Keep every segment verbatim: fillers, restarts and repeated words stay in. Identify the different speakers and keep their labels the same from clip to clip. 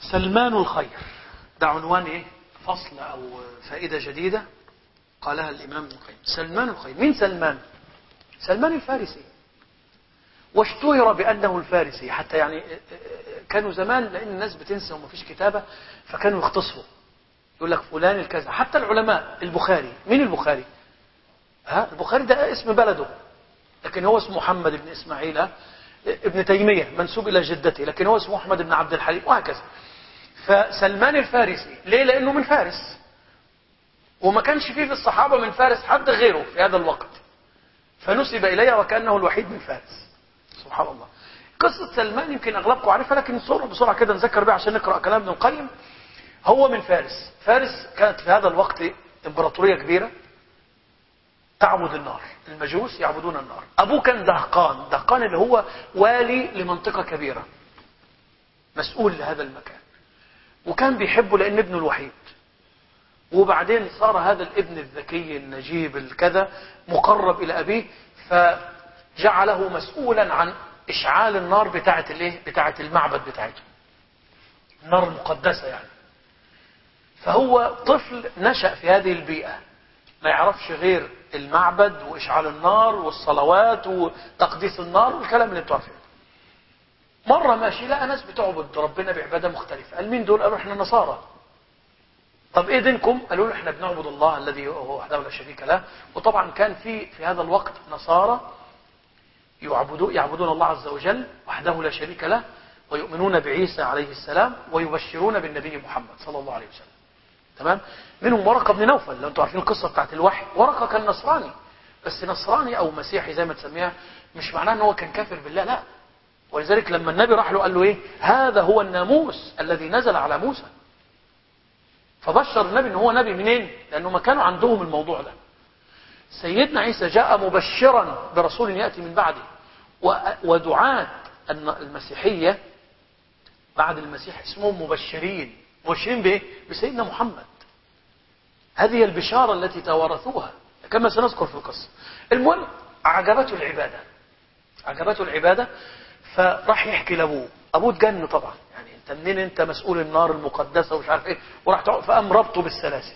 Speaker 1: سلمان الخير، ده عنوان ايه؟ فصل او فائدة جديدة قالها الامام ابن القيم. سلمان الخير، مين سلمان؟ سلمان الفارسي، واشتهر بانه الفارسي، حتى يعني كانوا زمان لان الناس بتنسى وما فيش كتابة فكانوا يختصروا، يقول لك فلان الكذا. حتى العلماء، البخاري، مين البخاري؟ ها البخاري ده اسم بلده، لكن هو اسمه محمد بن اسماعيل ابن تيمية منسوب الى جدته، لكن هو اسمه محمد بن عبد الحليم، وهكذا. فسلمان الفارسي ليه؟ لانه من فارس، وما كانش فيه في الصحابة من فارس حد غيره في هذا الوقت، فنسب اليه وكأنه الوحيد من فارس. سبحان الله. قصة سلمان يمكن اغلبكم عارفها، لكن بسرعة بسرعة كده نذكر بها عشان نقرأ كلام ابن القيم. هو من فارس. فارس كانت في هذا الوقت امبراطورية كبيرة تعبد النار، المجوس يعبدون النار. ابوه كان دهقان، دهقان اللي هو والي لمنطقة كبيرة، مسؤول لهذا المكان، وكان بيحبه لان ابنه الوحيد. وبعدين صار هذا الابن الذكي النجيب الكذا مقرب الى ابيه، فجعله مسؤولا عن اشعال النار بتاعه الايه بتاعه المعبد بتاعته، النار المقدسة يعني. فهو طفل نشأ في هذه البيئة، ما يعرفش غير المعبد وإشعال النار والصلوات وتقديس النار والكلام اللي انتوا عارفينه. مرة ماشي لقى ناس بتعبد ربنا بعبادة مختلفة. قال مين دول؟ قالوا احنا نصارى. طب ايه دينكم؟ قالوا له احنا بنعبد الله الذي هو وحده لا شريك له. وطبعا كان في في هذا الوقت نصارى يعبدون يعبدون الله عز وجل وحده لا شريك له، ويؤمنون بعيسى عليه السلام، ويبشرون بالنبي محمد صلى الله عليه وسلم. تمام. منهم ورقة بن نوفل، لو انتوا عارفين القصة بتاعت الوحي. ورقة كان نصراني، بس نصراني او مسيحي زي ما تسميها، مش معناه ان هو كان كافر بالله، لا. ولذلك لما النبي راح له قال له ايه؟ هذا هو الناموس الذي نزل على موسى. فبشر النبي ان هو نبي. منين؟ لانه ما كانوا عندهم الموضوع ده. سيدنا عيسى جاء مبشرا برسول يأتي من بعده، ودعاة المسيحية بعد المسيح اسمهم مبشرين. مبشرين بايه؟ بسيدنا محمد. هذه البشارة التي توارثوها كما سنذكر في القصة. المهم عجبته العبادة، عجبته العبادة، فراح يحكي لابوه. ابوه اتجن طبعا، يعني انت منين انت مسؤول النار المقدسة ومش عارف ايه، وراح تقعد. فقام ربطه بالسلاسل،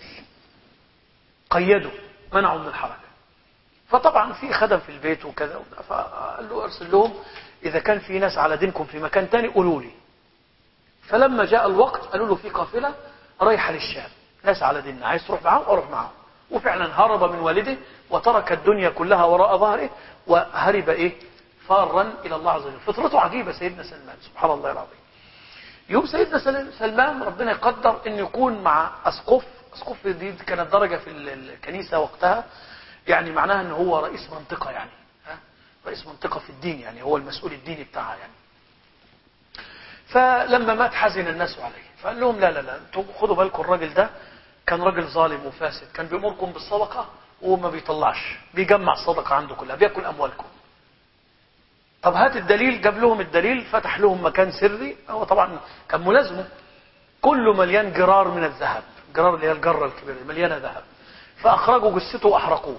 Speaker 1: قيده، منعه من الحركة. فطبعا في خدم في البيت وكذا، فقال له ارسل لهم اذا كان في ناس على دينكم في مكان تاني قولوا لي. فلما جاء الوقت قالوا له في قافلة رايحة للشام، ناس على ديننا، عايز تروح معاهم؟ اروح معاهم. وفعلا هرب من والده وترك الدنيا كلها وراء ظهره، وهرب ايه؟ فارا الى الله عز وجل. فطرته عجيبة سيدنا سلمان، سبحان الله العظيم. يوم سيدنا سلمان ربنا يقدر ان يكون مع اسقف. اسقف دي كانت درجة في الكنيسة وقتها، يعني معناها ان هو رئيس منطقة، يعني ها؟ رئيس منطقة في الدين، يعني هو المسؤول الديني بتاعها يعني. فلما مات حزن الناس عليه، فقال لهم لا لا لا انتوا خدوا بالكم، الراجل ده كان راجل ظالم وفاسد، كان بيأمركم بالصدقة وما بيطلعش، بيجمع الصدقة عنده كلها، بياكل أموالكم. طب هات الدليل. جاب لهم الدليل، فتح لهم مكان سري، هو طبعا كان ملازمه، كله مليان جرار من الذهب، جرار اللي هي الجرة الكبيرة مليانة ذهب. فأخرجوا جثته وأحرقوه.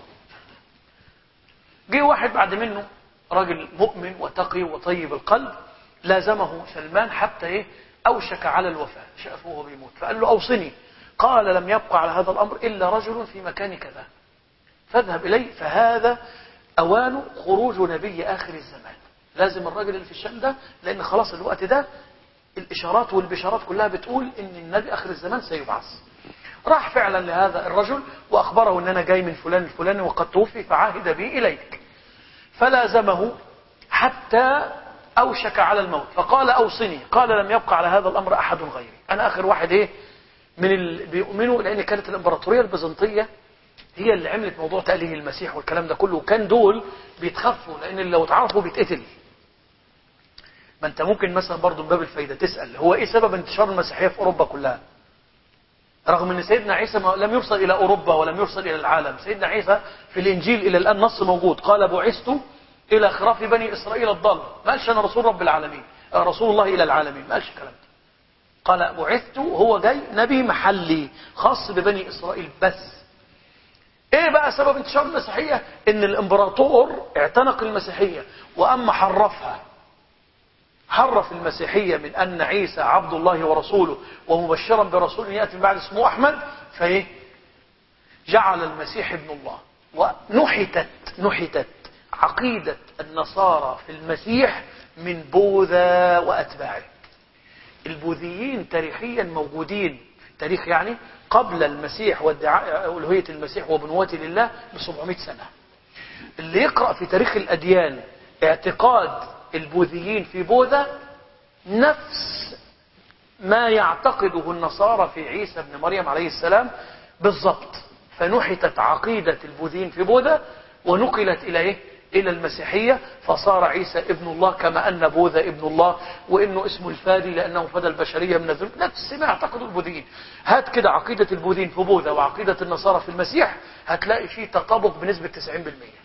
Speaker 1: جه واحد بعد منه، راجل مؤمن وتقي وطيب القلب، لازمه سلمان حتى ايه؟ اوشك على الوفاة، شافه وهو بيموت، فقال له اوصني. قال لم يبقى على هذا الامر الا رجل في مكان كذا، فاذهب اليه، فهذا اوان خروج نبي اخر الزمان. لازم الراجل اللي في الشام ده، لان خلاص الوقت ده الاشارات والبشارات كلها بتقول ان النبي اخر الزمان سيبعث. راح فعلا لهذا الرجل واخبره ان انا جاي من فلان الفلاني وقد توفي، فعاهد بي اليك. فلازمه حتى أوشك على الموت، فقال أوصني. قال لم يبقى على هذا الأمر أحد غيري، أنا آخر واحد إيه من اللي بيؤمنوا، لأن كانت الإمبراطورية البيزنطية هي اللي عملت موضوع تأليه المسيح والكلام ده كله، وكان دول بيتخفوا، لأن لو اتعرفوا بيتقتل. ما أنت ممكن مثلا برضو من باب الفايدة تسأل هو إيه سبب انتشار المسيحية في أوروبا كلها، رغم أن سيدنا عيسى لم يرسل إلى أوروبا ولم يرسل إلى العالم. سيدنا عيسى في الإنجيل إلى الآن نص موجود، قال بعثت إلى خراف بني إسرائيل الضال. ما قالش أنا رسول رب العالمين، رسول الله إلى العالمين، ما قالش الكلام ده. قال بعثت، هو جاي نبي محلي خاص ببني إسرائيل بس. إيه بقى سبب انتشار المسيحية؟ إن الإمبراطور اعتنق المسيحية وأما حرفها حرف المسيحية من أن عيسى عبد الله ورسوله ومبشرا برسول يأتي من بعد اسمه أحمد، فإيه جعل المسيح ابن الله. ونحتت نحتت عقيدة النصارى في المسيح من بوذا وأتباعه. البوذيين تاريخيا موجودين في التاريخ يعني قبل المسيح وادعاء ألوهية المسيح وبنوته لله ب سبعمائة سنة. اللي يقرأ في تاريخ الأديان اعتقاد البوذيين في بوذا نفس ما يعتقده النصارى في عيسى بن مريم عليه السلام بالضبط. فنحتت عقيدة البوذيين في بوذا ونقلت إلى إيه؟ إلى المسيحية، فصار عيسى ابن الله كما أن بوذا ابن الله، وإنه اسمه الفادي لأنه فدى البشرية من الذنوب. نفس ما يعتقد البوذيين. هات كده عقيدة البوذيين في بوذا وعقيدة النصارى في المسيح، هتلاقي فيه تطابق بنسبة تسعين بالمئة.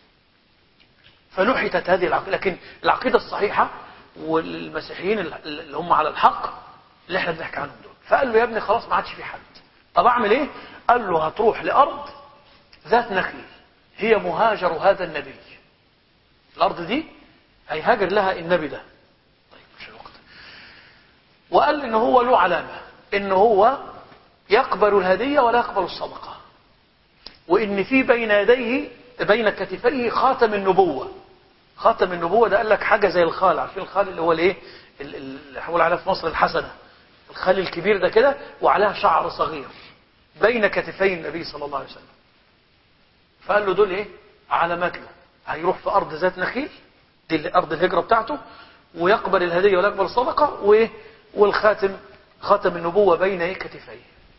Speaker 1: فنحتت هذه العقيدة. لكن العقيدة الصحيحة والمسيحيين اللي هم على الحق اللي احنا بنحكي عنهم دول، فقال له يا ابني خلاص ما عادش في حد. طب اعمل ايه؟ قال له هتروح لأرض ذات نخيل هي مهاجر هذا النبي. الأرض دي هيهاجر لها النبي ده. طيب مش الوقت. وقال إن هو له علامة، إن هو يقبل الهدية ولا يقبل الصدقة، وإن في بين يديه بين كتفيه خاتم النبوة. خاتم النبوة ده قال لك حاجة زي الخال. عارفين الخال اللي هو الايه اللي حول عليها في مصر الحسنة، الخال الكبير ده كده وعليها شعر صغير بين كتفي النبي صلى الله عليه وسلم. فقال له دول ايه علامات له. هيروح في أرض ذات نخيل، دي أرض الهجرة بتاعته، ويقبل الهدية ولا يقبل الصدقة، وإيه والخاتم خاتم النبوة بين ايه كتفيه.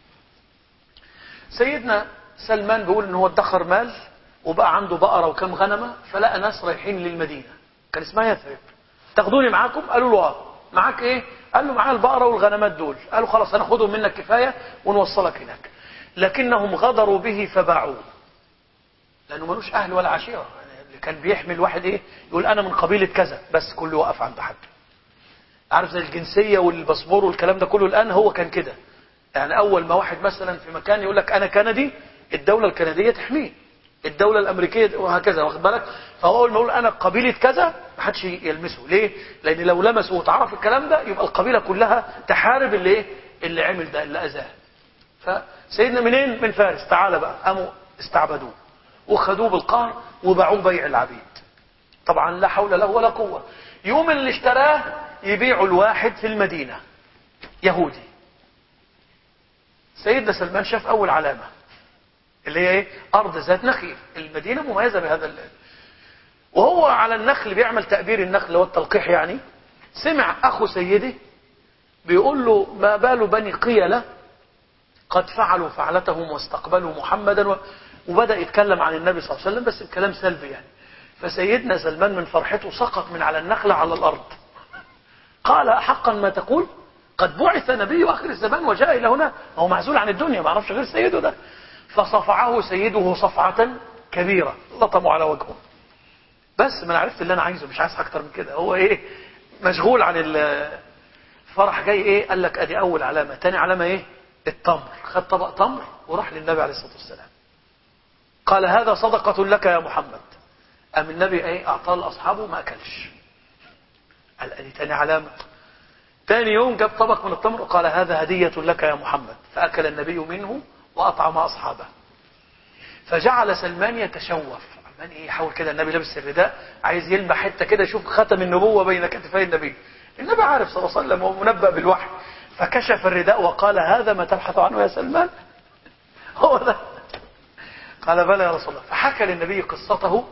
Speaker 1: سيدنا سلمان بيقول ان هو ادخر مال وبقى عنده بقرة وكم غنمة، فلقى ناس رايحين للمدينة كان اسمها يثرب. تاخدوني معاكم؟ قالوا له اه. معاك ايه؟ قال له معاه البقرة والغنمات دول. قالوا خلاص هناخدهم منك كفاية ونوصلك هناك. لكنهم غدروا به فباعوه، لانه ملوش اهل ولا عشيرة. يعني اللي كان بيحمل واحد ايه يقول انا من قبيلة كذا، بس كله وقف عند حد. عارف زي الجنسية والباسبور والكلام ده كله الان هو كان كده. يعني اول ما واحد مثلا في مكان يقول لك انا كندي، الدولة الكندية تحميه، الدولة الأمريكية وهكذا، واخد بالك. فهو أول ما يقول أنا قبيلة كذا ما حدش يلمسه. ليه؟ لأن لو لمسه وتعرف الكلام ده يبقى القبيلة كلها تحارب اللي إيه اللي عمل ده اللي أذاه. فسيدنا منين؟ من فارس. تعالى بقى. قاموا استعبدوه وخدوه بالقهر وباعوه بيع العبيد. طبعا لا حول له ولا قوة. يوم اللي اشتراه يبيعوا الواحد في المدينة يهودي. سيدنا سلمان شاف أول علامة اللي هي ايه ارض ذات نخيل. المدينة مميزة بهذا الليل. وهو على النخل بيعمل تأبير النخل اللي هو التلقيح يعني. سمع اخو سيدي بيقول له ما بال بني قيلة قد فعلوا فعلتهم واستقبلوا محمدا و... وبدأ يتكلم عن النبي صلى الله عليه وسلم بس بكلام سلبي يعني. فسيدنا سلمان من فرحته سقط من على النخلة على الارض. قال حقا ما تقول؟ قد بعث نبي اخر الزمان وجاء الى هنا. هو معزول عن الدنيا ما عرفش غير سيده ده. فصفعه سيده صفعة كبيرة، لطموا على وجهه. بس ما انا عرفت اللي انا عايزه، مش عايز اكتر من كده. هو ايه مشغول عن الفرح. جاي ايه قال لك ادي اول علامة. تاني علامة ايه التمر. خد طبق تمر وراح للنبي عليه الصلاة والسلام. قال هذا صدقة لك يا محمد. قام النبي ايه اعطاه لاصحابه ما اكلش. قال ادي تاني علامة. تاني يوم جاب طبق من التمر وقال هذا هدية لك يا محمد. فاكل النبي منه وأطعم أصحابه. فجعل سلمان يتشوف. عمان إيه يحاول كده. النبي لابس الرداء عايز يلمح حتة كده يشوف ختم النبوة بين كتفي النبي. النبي عارف صلى الله عليه وسلم ومنبأ بالوحي. فكشف الرداء وقال هذا ما تبحث عنه يا سلمان؟ هو ده. قال بلى يا رسول الله. فحكى للنبي قصته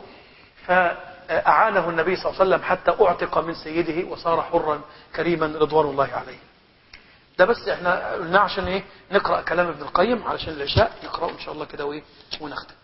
Speaker 1: فأعانه النبي صلى الله عليه وسلم حتى أعتق من سيده وصار حرا كريما رضوان الله عليه. ده بس احنا قلنا عشان ايه نقرأ كلام ابن القيم علشان العشاء نقرأه ان شاء الله كده وايه ونختم.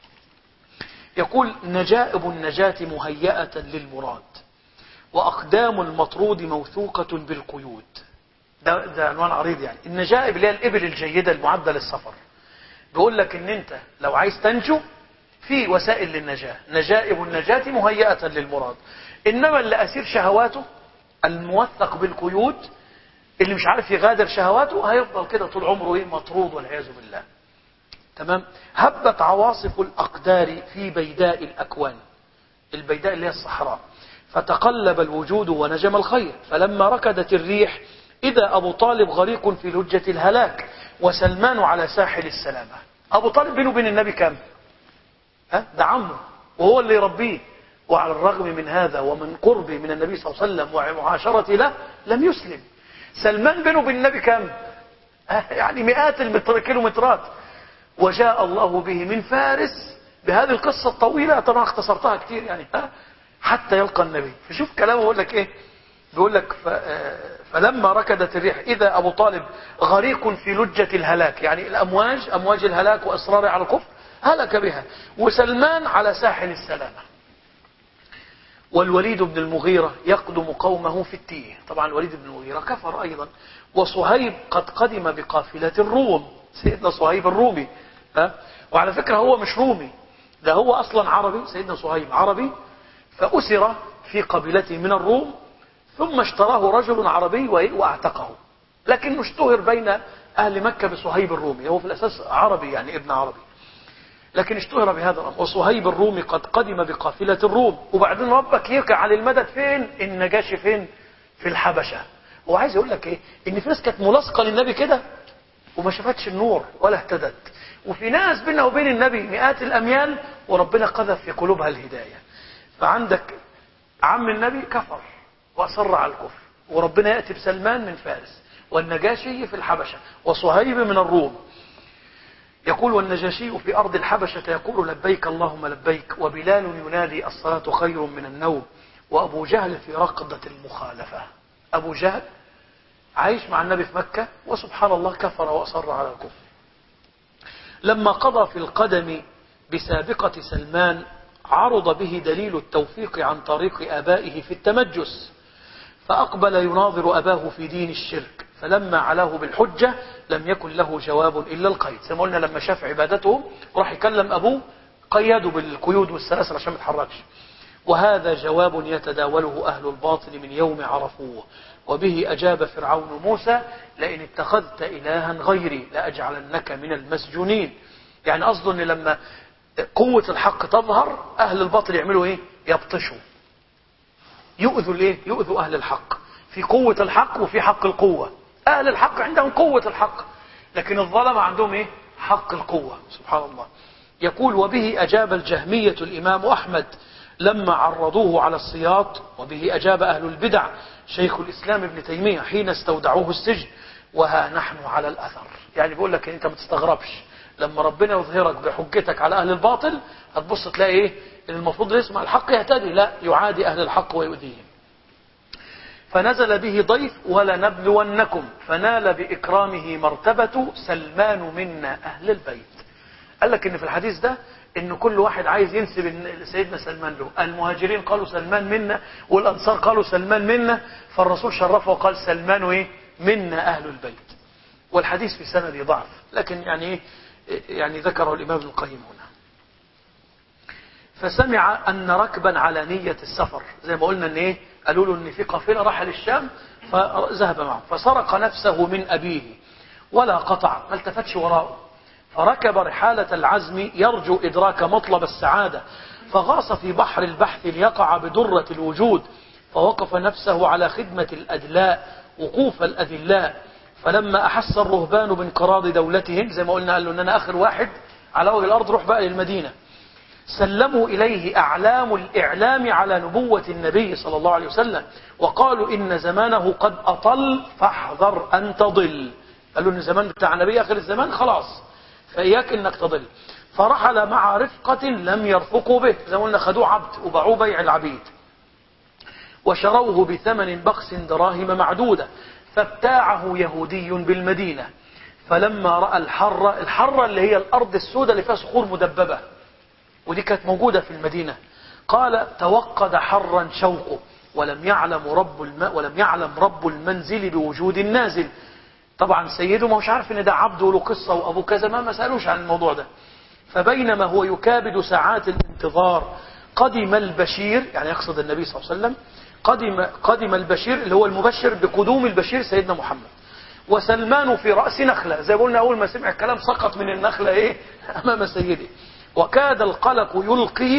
Speaker 1: يقول نجائب النجاة مهيئة للمراد وأقدام المطرود موثوقة بالقيود. ده, ده عنوان عريض يعني. النجائب اللي هي الإبل الجيدة المعدة للسفر. بيقول لك ان انت لو عايز تنجو في وسائل للنجاة. نجائب النجاة مهيئة للمراد. انما اللي أسير شهواته الموثق بالقيود اللي مش عارف يغادر شهواته هيفضل كده طول عمره ايه مطرود والعياذ بالله. تمام. هبت عواصف الأقدار في بيداء الأكوان. البيداء اللي هي الصحراء. فتقلب الوجود ونجم الخير. فلما ركدت الريح إذا أبو طالب غريق في لجة الهلاك وسلمان على ساحل السلامة. أبو طالب بينه وبين النبي كم؟ ها؟ ده عمه وهو اللي يربيه، وعلى الرغم من هذا ومن قربه من النبي صلى الله عليه وسلم ومعاشرته له لم يسلم. سلمان بينه وبين النبي كم؟ يعني مئات الكيلومترات. وجاء الله به من فارس بهذه القصة الطويلة، طبعا اختصرتها كتير يعني، ها؟ حتى يلقى النبي. فشوف كلامه بيقول لك ايه، بيقول لك فلما ركدت الريح إذا أبو طالب غريق في لجة الهلاك، يعني الأمواج أمواج الهلاك وإصراره على الكفر هلك بها، وسلمان على ساحل السلامة. والوليد بن المغيرة يقدم قومه في التيه. طبعا الوليد بن المغيرة كفر أيضا. وصهيب قد قدم بقافلة الروم، سيدنا صهيب الرومي. ها؟ وعلى فكرة هو مش رومي، ده هو أصلا عربي. سيدنا صهيب عربي فأسر في قبيلته من الروم، ثم اشتراه رجل عربي واعتقه، لكنه اشتهر بين أهل مكة بصهيب الرومي. هو في الأساس عربي يعني ابن عربي، لكن اشتهر بهذا الأمر. وصهيب الرومي قد قدم بقافلة الروم. وبعدين ربك يركع على المدد فين؟ النجاشي فين؟ في الحبشة. وعايز يقول لك ايه، ان في ناس كانت ملاصقة للنبي كده وما شافتش النور ولا اهتدت، وفي ناس بينها وبين النبي مئات الأميال وربنا قذف في قلوبها الهداية. فعندك عم النبي كفر وأصر على الكفر، وربنا يأتي بسلمان من فارس، والنجاشي في الحبشة، وصهيب من الروم. يقول والنجاشي في أرض الحبشة يقول لبيك اللهم لبيك، وبلال ينادي الصلاة خير من النوم، وأبو جهل في رقدة المخالفة. أبو جهل عايش مع النبي في مكة، وسبحان الله كفر وأصر على الكفر. لما قضى في القدم بسابقة سلمان عرض به دليل التوفيق عن طريق آبائه في التمجس، فأقبل يناظر أباه في دين الشرك، فلما علاه بالحجة لم يكن له جواب إلا القيد. زي ما قلنا لما شاف عبادته راح يكلم أبوه قيده بالقيود والسلاسل عشان ما يتحركش. وهذا جواب يتداوله أهل الباطل من يوم عرفوه. وبه أجاب فرعون موسى لئن اتخذت إلها غيري لأجعلنك من المسجونين. يعني قصده أن لما قوة الحق تظهر أهل الباطل يعملوا إيه؟ يبطشوا، يؤذوا الإيه؟ يؤذوا أهل الحق. في قوة الحق وفي حق القوة. أهل الحق عندهم قوة الحق، لكن الظلم عندهم إيه؟ حق القوة. سبحان الله. يقول وبه أجاب الجهمية الإمام أحمد لما عرضوه على السياط. وبه أجاب أهل البدع شيخ الإسلام ابن تيمية حين استودعوه السجن. وها نحن على الأثر. يعني بيقول لك أنت ما تستغربش لما ربنا يظهرك بحجتك على أهل الباطل، هتبص تلاقي إيه؟ المفروض يسمع الحق يهتدي، لا يعادي أهل الحق ويؤذيهم. فنزل به ضيف ولنبلونكم، فنال بإكرامه مرتبة سلمان منا أهل البيت. قال لك إن في الحديث ده إن كل واحد عايز ينسب سيدنا سلمان له. المهاجرين قالوا سلمان منا، والأنصار قالوا سلمان منا، فالرسول شرفه وقال سلمان إيه؟ منا أهل البيت. والحديث في سند ضعف، لكن يعني إيه؟ يعني ذكره الإمام ابن القيم هنا. فسمع أن ركبا على نية السفر، زي ما قلنا إن إيه؟ قالوا له إن في قافلة راح للشام فذهب معه، فسرق نفسه من أبيه ولا قطع، ما التفتش وراءه، فركب رحالة العزم يرجو إدراك مطلب السعادة، فغاص في بحر البحث ليقع بدرة الوجود، فوقف نفسه على خدمة الأدلاء وقوف الأذلاء. فلما أحس الرهبان بانقراض دولتهم، زي ما قلنا قال له إن أنا آخر واحد على وجه الأرض، روح بقى للمدينة، سلموا إليه أعلام الإعلام على نبوة النبي صلى الله عليه وسلم، وقالوا إن زمانه قد أطل فاحذر أن تضل. قالوا إن زمان بتاع النبي آخر الزمان خلاص، فإياك إنك تضل. فرحل مع رفقة لم يرفقوا به، زي ما قلنا خدوه عبد وباعوه بيع العبيد، وشروه بثمن بخس دراهم معدودة، فابتاعه يهودي بالمدينة. فلما رأى الحرة، الحرة اللي هي الأرض السوداء اللي فيها صخور مدببة، ودي كانت موجودة في المدينة، قال توقد حرا شوقه، ولم يعلم رب الم... ولم يعلم رب المنزل بوجود النازل. طبعا سيده ما هوش عارف ان ده عبد وله قصة وابو كذا، ما ما سألوش عن الموضوع ده. فبينما هو يكابد ساعات الانتظار قدم البشير، يعني يقصد النبي صلى الله عليه وسلم، قدم قدم البشير اللي هو المبشر بقدوم البشير سيدنا محمد، وسلمان في رأس نخلة، زي ما قلنا أول ما سمع الكلام سقط من النخلة إيه؟ أمام سيده، وكاد القلق يلقيه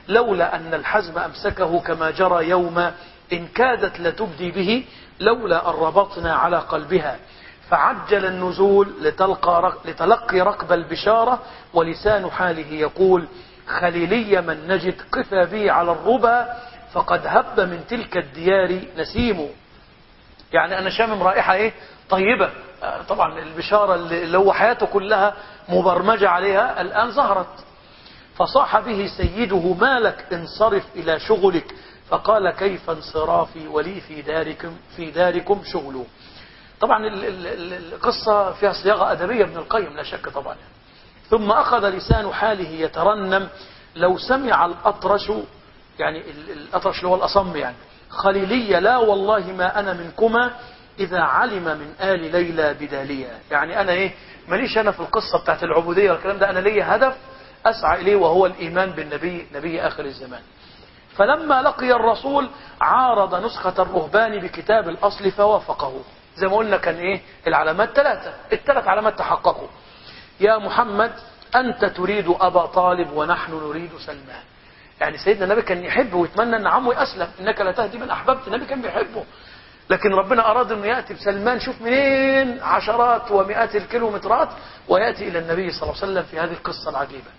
Speaker 1: لولا أن الحزم أمسكه كما جرى يوم إن كادت لتبدي به لولا أن ربطنا على قلبها فعجل النزول لتلقى لتلقي ركب البشارة ولسان حاله يقول خليلي من نجد قفا بي على الربا فقد هب من تلك الديار نسيم. يعني أنا شامم رائحة إيه طيبة. طبعا البشارة اللي هو حياته كلها مبرمجة عليها الآن ظهرت. فصاح به سيده ما لك انصرف إلى شغلك فقال كيف انصرافي ولي في داركم, في داركم شغل. طبعا القصة فيها صياغة أدبية ابن القيم لا شك طبعا. ثم أخذ لسان حاله يترنم لو سمع الأطرش، يعني الأطرش اللي هو الأصم، يعني خليلي لا والله ما أنا منكما إذا علم من آل ليلى بداليا. يعني أنا إيه ماليش أنا في القصة بتاعت العبودية والكلام ده، أنا لي هدف أسعى إليه وهو الإيمان بالنبي نبي آخر الزمان. فلما لقي الرسول عارض نسخة الرهبان بكتاب الأصل فوافقه. زي ما قلنا كان إيه العلامات ثلاثة، الثلاث علامات تحققوا. يا محمد أنت تريد أبا طالب ونحن نريد سلمان. يعني سيدنا النبي كان يحب ويتمنى أن عمه يسلم، إنك لا تهدي من أحببت. النبي كان بيحبه، لكن ربنا أراد أنه يأتي بسلمان، شوف منين عشرات ومئات الكيلومترات، ويأتي إلى النبي صلى الله عليه وسلم في هذه القصة العجيبة.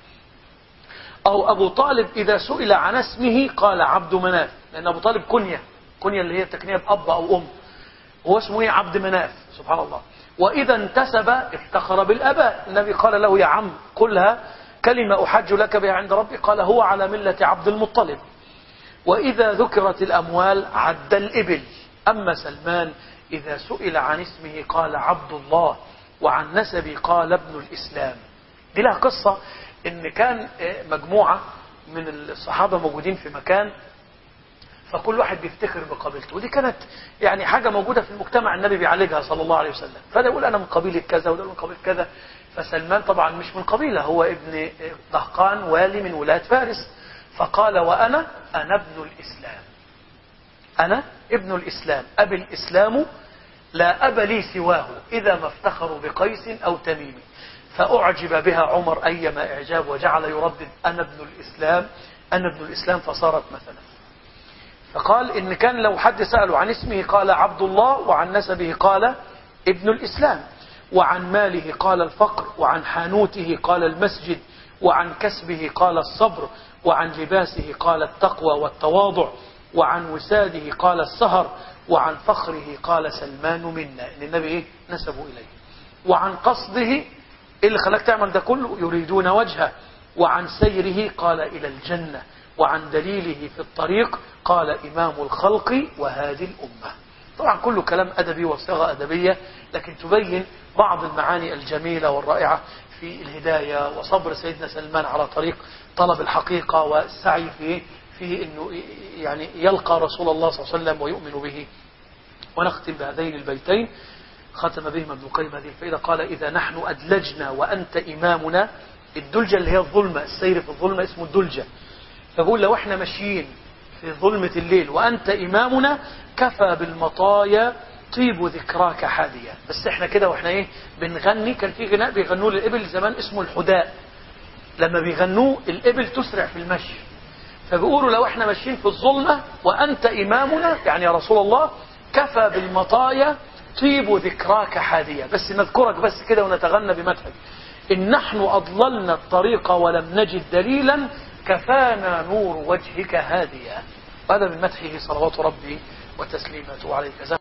Speaker 1: أو أبو طالب إذا سئل عن اسمه قال عبد مناف، لأن أبو طالب كنية، كنية اللي هي تكنية بأب أو أم، هو اسمه إيه عبد مناف سبحان الله. وإذا انتسب افتخر بالأباء. النبي قال له يا عم قلها كلمة أحج لك بها عند ربي، قال هو على ملة عبد المطلب. وإذا ذكرت الأموال عد الإبل. أما سلمان إذا سئل عن اسمه قال عبد الله، وعن نسبه قال ابن الإسلام. دي لها قصة، إن كان مجموعة من الصحابة موجودين في مكان، فكل واحد بيفتخر بقبيلته، ودي كانت يعني حاجة موجودة في المجتمع النبي بيعالجها صلى الله عليه وسلم. فده يقول أنا من قبيلة كذا وده من قبيلة كذا. فسلمان طبعا مش من قبيلة، هو ابن دهقان والي من ولاة فارس. فقال وأنا أنا ابن الإسلام، أنا ابن الإسلام، أبي الإسلام لا أب لي سواه إذا ما افتخروا بقيس أو تميم. فأعجب بها عمر أيما إعجاب وجعل يردد أنا ابن الإسلام أنا ابن الإسلام فصارت مثلا. فقال إن كان لو حد سأله عن اسمه قال عبد الله، وعن نسبه قال ابن الإسلام، وعن ماله قال الفقر، وعن حانوته قال المسجد، وعن كسبه قال الصبر، وعن لباسه قال التقوى والتواضع، وعن وساده قال السهر، وعن فخره قال سلمان منا، إن النبي إيه نسبه إليه. وعن قصده إيه اللي خلاك تعمل ده كله يريدون وجهه. وعن سيره قال إلى الجنة. وعن دليله في الطريق قال إمام الخلق وهذه الأمة. طبعا كله كلام أدبي وصيغة أدبية، لكن تبين بعض المعاني الجميلة والرائعة في الهداية وصبر سيدنا سلمان على طريق طلب الحقيقة والسعي في في أنه يعني يلقى رسول الله صلى الله عليه وسلم ويؤمن به. ونختم بهذين البيتين ختم بهما ابن القيم هذه الفائدة. قال إذا نحن أدلجنا وأنت إمامنا. الدلجة اللي هي الظلمة، السير في الظلمة اسمه الدلجة. فقول لو احنا ماشيين في ظلمة الليل وأنت إمامنا كفى بالمطايا طيب ذكراك حادية. بس احنا كده واحنا ايه بنغني، كان في غناء بيغنوه للإبل زمان اسمه الحداء، لما بيغنوه الإبل تسرع في المشي. فبيقولوا لو احنا ماشيين في الظلمة وأنت إمامنا، يعني يا رسول الله كفى بالمطايا طيب ذكراك حادية. بس نذكرك بس كده ونتغنى بمدحك. إن نحن أضللنا الطريق ولم نجد دليلا كفانا نور وجهك هاديا. هذا من مدحه صلوات ربي وتسليماته عليه.